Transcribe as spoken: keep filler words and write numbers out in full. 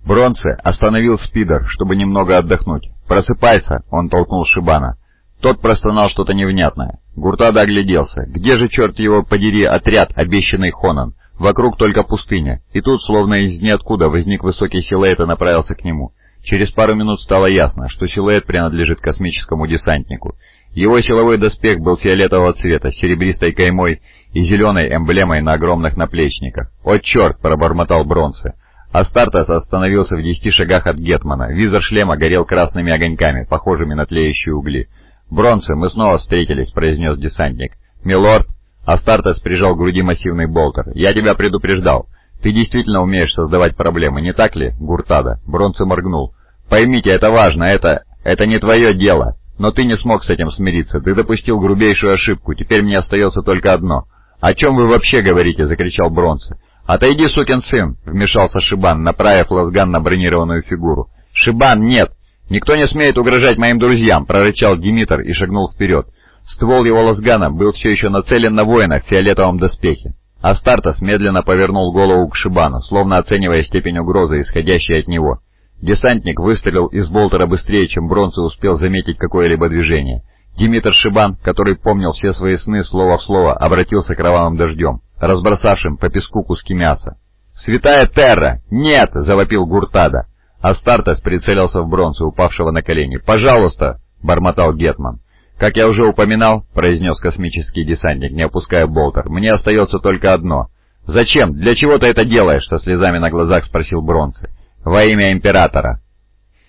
Бронце остановил спидер, чтобы немного отдохнуть. «Просыпайся!» — он толкнул Шибана. Тот простонал что-то невнятное. Гуртада огляделся. Где же, черт его подери, отряд, обещанный Хонан? Вокруг только пустыня. И тут, словно из ниоткуда, возник высокий силуэт и направился к нему. Через пару минут стало ясно, что силуэт принадлежит космическому десантнику. Его силовой доспех был фиолетового цвета, с серебристой каймой и зеленой эмблемой на огромных наплечниках. «О, черт!» — пробормотал Бронце. Астартес остановился в десяти шагах от Гетмана. Визор шлема горел красными огоньками, похожими на тлеющие угли. «Бронце, мы снова встретились», — произнес десантник. «Милорд?» Астартес прижал к груди массивный болтер. «Я тебя предупреждал. Ты действительно умеешь создавать проблемы, не так ли, Гуртада?» Бронце моргнул. «Поймите, это важно, это... это не твое дело. Но ты не смог с этим смириться. Ты допустил грубейшую ошибку. Теперь мне остается только одно». «О чем вы вообще говорите?» — закричал Бронце. «Отойди, сукин сын!» — вмешался Шибан, направив лазган на бронированную фигуру. «Шибан, нет! Никто не смеет угрожать моим друзьям!» — прорычал Димитр и шагнул вперед. Ствол его лазгана был все еще нацелен на воина в фиолетовом доспехе. Астартес медленно повернул голову к Шибану, словно оценивая степень угрозы, исходящей от него. Десантник выстрелил из болтера быстрее, чем Бронце успел заметить какое-либо движение. Димитр Шибан, который помнил все свои сны слово в слово, обратился кровавым дождем, разбросавшим по песку куски мяса. «Святая Терра! Нет!» — завопил Гуртада. Астартес прицелился в Бронце, упавшего на колени. «Пожалуйста!» — бормотал Гетман. «Как я уже упоминал», — произнес космический десантник, не опуская болтер, — «мне остается только одно». «Зачем? Для чего ты это делаешь?» — со слезами на глазах спросил Бронце. «Во имя Императора».